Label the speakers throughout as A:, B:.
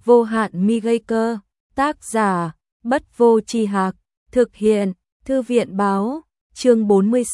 A: Vô hạn mi gây cơ, tác giả, Bất Vô Tri Hạc, thực hiện, Thư viện báo, chương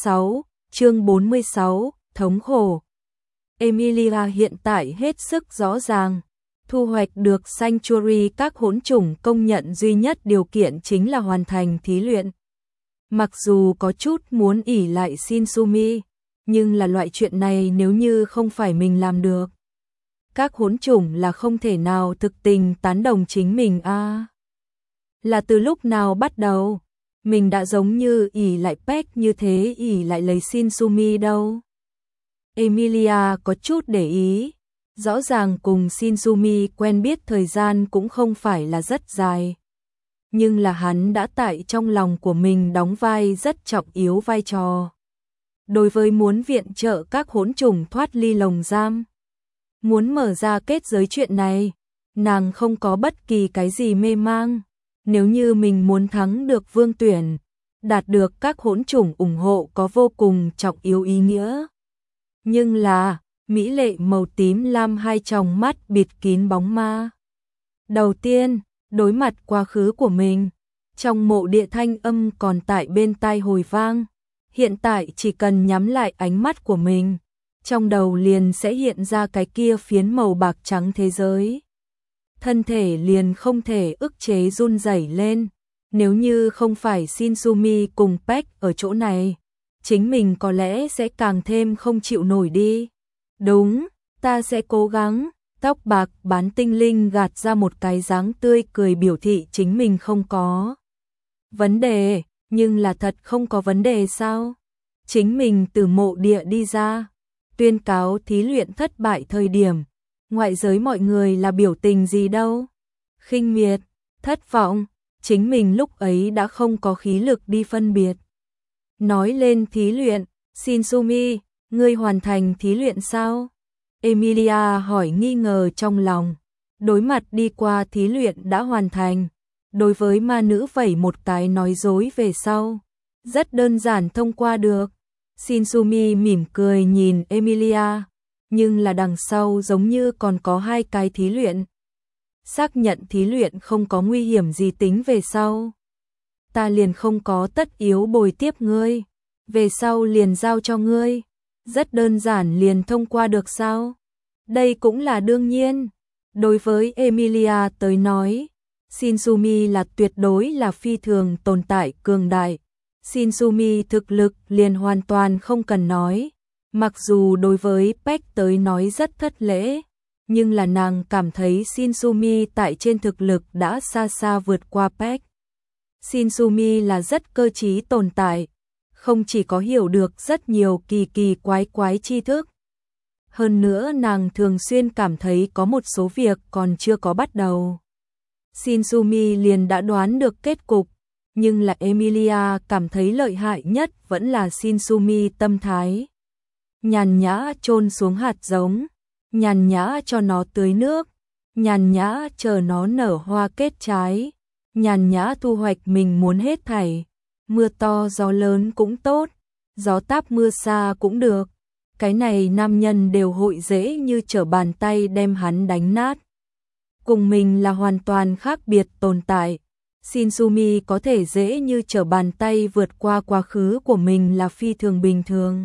A: 46, thống khổ. Emilia hiện tại hết sức rõ ràng, thu hoạch được Sanctuary các hỗn chủng công nhận duy nhất điều kiện chính là hoàn thành thí luyện. Mặc dù có chút muốn ỷ lại Shinsumi, nhưng là loại chuyện này nếu như không phải mình làm được. Các hỗn chủng là không thể nào thực tình tán đồng chính mình a. Là từ lúc nào bắt đầu, mình đã giống như ỷ lại Peck như thế ỷ lại lấy Shinsumi đâu. Emilia có chút để ý, rõ ràng cùng Shinsumi quen biết thời gian cũng không phải là rất dài. Nhưng là hắn đã tại trong lòng của mình đóng vai rất trọng yếu vai trò. Đối với muốn viện trợ các hỗn chủng thoát ly lồng giam, muốn mở ra kết giới chuyện này, nàng không có bất kỳ cái gì mê mang. Nếu như mình muốn thắng được vương tuyển, đạt được các hỗn chủng ủng hộ có vô cùng trọng yếu ý nghĩa. Nhưng là, mỹ lệ màu tím lam hai tròng mắt bịt kín bóng ma. Đầu tiên, đối mặt quá khứ của mình, trong mộ địa thanh âm còn tại bên tai hồi vang. Hiện tại chỉ cần nhắm lại ánh mắt của mình, trong đầu liền sẽ hiện ra cái kia phiến màu bạc trắng thế giới. Thân thể liền không thể ức chế run rẩy lên. Nếu như không phải Shinsumi cùng Peck ở chỗ này, chính mình có lẽ sẽ càng thêm không chịu nổi đi. Đúng, ta sẽ cố gắng. Tóc bạc bán tinh linh gạt ra một cái dáng tươi cười biểu thị chính mình không có vấn đề, nhưng là thật không có vấn đề sao? Chính mình từ mộ địa đi ra, tuyên cáo thí luyện thất bại thời điểm, ngoại giới mọi người là biểu tình gì đâu? Khinh miệt, thất vọng, chính mình lúc ấy đã không có khí lực đi phân biệt. Nói lên thí luyện, Shinsumi, ngươi hoàn thành thí luyện sao? Emilia hỏi nghi ngờ trong lòng. Đối mặt đi qua thí luyện đã hoàn thành, đối với ma nữ vẩy một cái nói dối về sau, rất đơn giản thông qua được. Shinsumi mỉm cười nhìn Emilia, nhưng là đằng sau giống như còn có hai cái thí luyện. Xác nhận thí luyện không có nguy hiểm gì tính về sau, ta liền không có tất yếu bồi tiếp ngươi, về sau liền giao cho ngươi. Rất đơn giản liền thông qua được sao? Đây cũng là đương nhiên. Đối với Emilia tới nói, Shinsumi là tuyệt đối là phi thường tồn tại cường đại. Shinsumi thực lực liền hoàn toàn không cần nói. Mặc dù đối với Peck tới nói rất thất lễ, nhưng là nàng cảm thấy Shinsumi tại trên thực lực đã xa xa vượt qua Peck. Shinsumi là rất cơ trí tồn tại, không chỉ có hiểu được rất nhiều kỳ kỳ quái tri thức. Hơn nữa nàng thường xuyên cảm thấy có một số việc còn chưa có bắt đầu. Shinsumi liền đã đoán được kết cục, nhưng là Emilia cảm thấy lợi hại nhất vẫn là Shinsumi tâm thái. Nhàn nhã chôn xuống hạt giống, nhàn nhã cho nó tưới nước, nhàn nhã chờ nó nở hoa kết trái, nhàn nhã thu hoạch mình muốn hết thảy. Mưa to gió lớn cũng tốt, gió táp mưa xa cũng được. Cái này nam nhân đều hội dễ như trở bàn tay đem hắn đánh nát. Cùng mình là hoàn toàn khác biệt tồn tại. Shinsumi có thể dễ như trở bàn tay vượt qua quá khứ của mình là phi thường bình thường.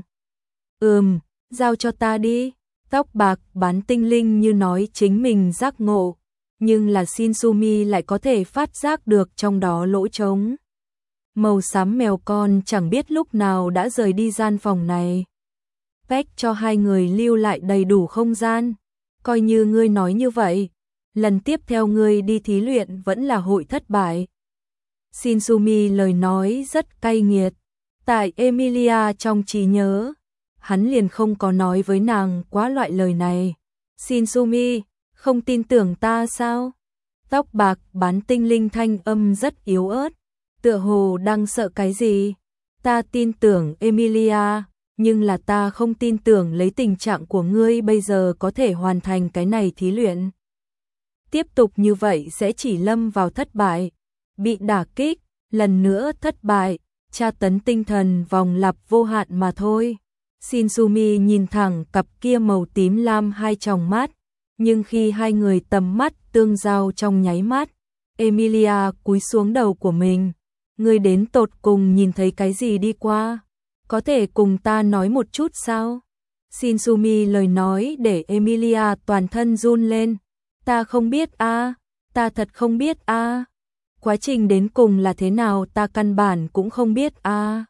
A: Giao cho ta đi. Tóc bạc bán tinh linh như nói chính mình giác ngộ, nhưng là Shinsumi lại có thể phát giác được trong đó lỗ trống. Màu xám mèo con chẳng biết lúc nào đã rời đi gian phòng này. Peck cho hai người lưu lại đầy đủ không gian. Coi như ngươi nói như vậy, lần tiếp theo ngươi đi thí luyện vẫn là hội thất bại. Shinsumi lời nói rất cay nghiệt. Tại Emilia trong trí nhớ, hắn liền không có nói với nàng quá loại lời này. Shinsumi, không tin tưởng ta sao? Tóc bạc bán tinh linh thanh âm rất yếu ớt, tựa hồ đang sợ cái gì. Ta tin tưởng Emilia, nhưng là ta không tin tưởng lấy tình trạng của ngươi bây giờ có thể hoàn thành cái này thí luyện. Tiếp tục như vậy sẽ chỉ lâm vào thất bại, bị đả kích, lần nữa thất bại, tra tấn tinh thần vòng lặp vô hạn mà thôi. Shinsumi nhìn thẳng cặp kia màu tím lam hai tròng mắt, Nhưng khi hai người tầm mắt tương giao trong nháy mắt, Emilia cúi xuống đầu của mình. Ngươi đến tột cùng nhìn thấy cái gì đi qua? Có thể cùng ta nói một chút sao? Shinsumi lời nói để Emilia toàn thân run lên. Ta không biết a, ta thật không biết a. Quá trình đến cùng là thế nào ta căn bản cũng không biết a.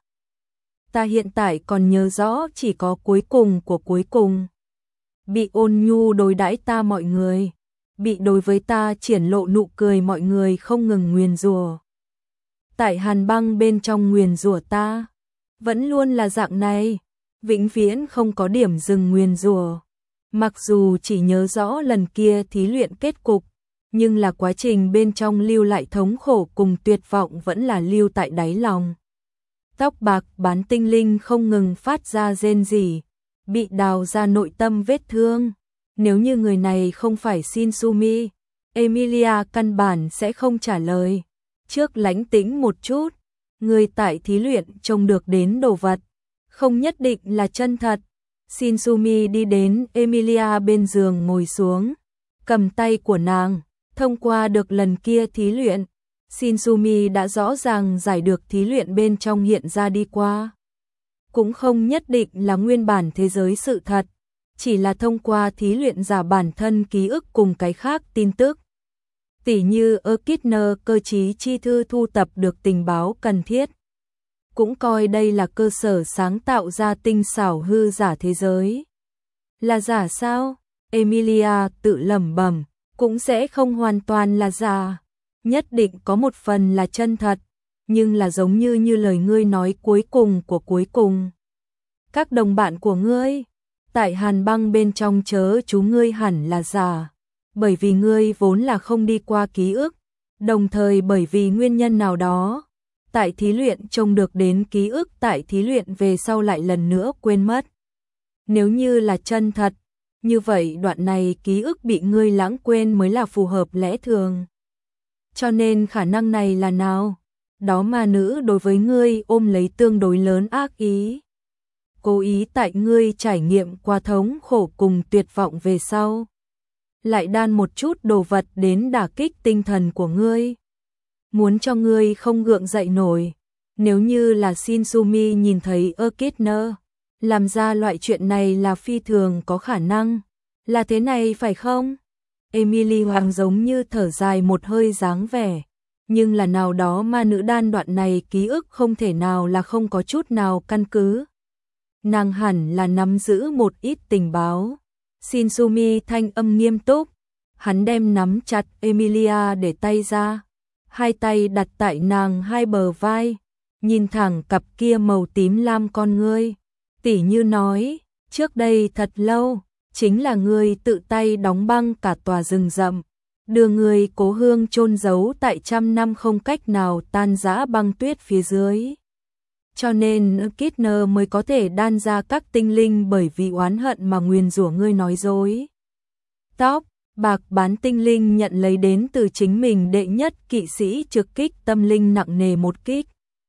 A: Ta hiện tại còn nhớ rõ chỉ có cuối cùng của cuối cùng. Bị ôn nhu đối đãi ta mọi người, bị đối với ta triển lộ nụ cười mọi người không ngừng nguyền rủa. Tại hàn băng bên trong nguyền rủa ta, vẫn luôn là dạng này, vĩnh viễn không có điểm dừng nguyền rủa. Mặc dù chỉ nhớ rõ lần kia thí luyện kết cục, nhưng là quá trình bên trong lưu lại thống khổ cùng tuyệt vọng vẫn là lưu tại đáy lòng. Tóc bạc bán tinh linh không ngừng phát ra rên rỉ, bị đào ra nội tâm vết thương. Nếu như người này không phải Shinsumi, Emilia căn bản sẽ không trả lời. Trước lánh tĩnh một chút, người tại thí luyện trông được đến đồ vật, không nhất định là chân thật. Shinsumi đi đến Emilia bên giường ngồi xuống, cầm tay của nàng, thông qua được lần kia thí luyện. Shinsumi đã rõ ràng giải được thí luyện bên trong hiện ra đi qua. Cũng không nhất định là nguyên bản thế giới sự thật, chỉ là thông qua thí luyện giả bản thân ký ức cùng cái khác tin tức. Tỉ như Ekidner cơ trí chi thư thu tập được tình báo cần thiết. Cũng coi đây là cơ sở sáng tạo ra tinh xảo hư giả thế giới. Là giả sao? Emilia tự lẩm bẩm, cũng sẽ không hoàn toàn là giả. Nhất định có một phần là chân thật, nhưng là giống như lời ngươi nói cuối cùng của cuối cùng. Các đồng bạn của ngươi, tại hàn băng bên trong chớ chú ngươi hẳn là giả, bởi vì ngươi vốn là không đi qua ký ức, đồng thời bởi vì nguyên nhân nào đó, tại thí luyện trông được đến ký ức tại thí luyện về sau lại lần nữa quên mất. Nếu như là chân thật, như vậy đoạn này ký ức bị ngươi lãng quên mới là phù hợp lẽ thường. Cho nên khả năng này là nào? Đó ma nữ đối với ngươi ôm lấy tương đối lớn ác ý. Cố ý tại ngươi trải nghiệm qua thống khổ cùng tuyệt vọng về sau. Lại đan một chút đồ vật đến đả kích tinh thần của ngươi. Muốn cho ngươi không gượng dậy nổi. Nếu như là Shinsumi nhìn thấy Ekidner, làm ra loại chuyện này là phi thường có khả năng. Là thế này phải không? Emily Hoàng giống như thở dài một hơi dáng vẻ. Nhưng là nào đó ma nữ đan đoạn này ký ức không thể nào là không có chút nào căn cứ. Nàng hẳn là nắm giữ một ít tình báo. Shinsumi thanh âm nghiêm túc. Hắn đem nắm chặt Emilia để tay ra. Hai tay đặt tại nàng hai bờ vai. Nhìn thẳng cặp kia màu tím lam con ngươi. Tỉ như nói, trước đây thật lâu, chính là ngươi tự tay đóng băng cả tòa rừng rậm. Đưa người cố hương chôn giấu tại trăm năm không cách nào tan rã băng tuyết phía dưới. Cho nên Ekidner mới có thể đan ra các tinh linh bởi vì oán hận mà nguyền rủa ngươi nói dối. Tóc bạc bán tinh linh nhận lấy đến từ chính mình đệ nhất kỵ sĩ trực kích tâm linh nặng nề một kích.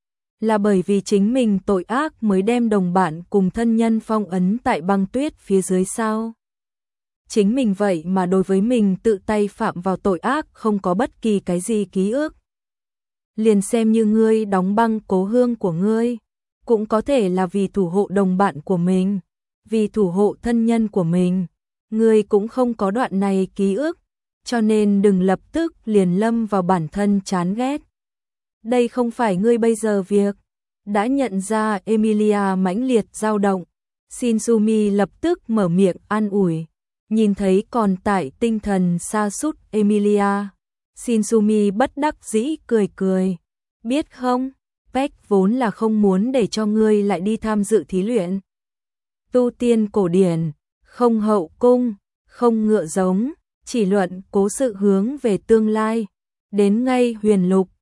A: Là bởi vì chính mình tội ác mới đem đồng bạn cùng thân nhân phong ấn tại băng tuyết phía dưới sao? Chính mình vậy mà đối với mình tự tay phạm vào tội ác không có bất kỳ cái gì ký ức. Liền xem như ngươi đóng băng cố hương của ngươi, cũng có thể là vì thủ hộ đồng bạn của mình, vì thủ hộ thân nhân của mình. Ngươi cũng không có đoạn này ký ức, cho nên đừng lập tức liền lâm vào bản thân chán ghét. Đây không phải ngươi bây giờ việc. Đã nhận ra Emilia mãnh liệt dao động, Shinsumi lập tức mở miệng an ủi. Nhìn thấy còn tại tinh thần sa sút Emilia, Shinsumi bất đắc dĩ cười cười. Biết không, Peck vốn là không muốn để cho ngươi lại đi tham dự thí luyện. Tu tiên cổ điển, không hậu cung, không ngựa giống, chỉ luận cố sự hướng về tương lai. Đến ngay huyền lục,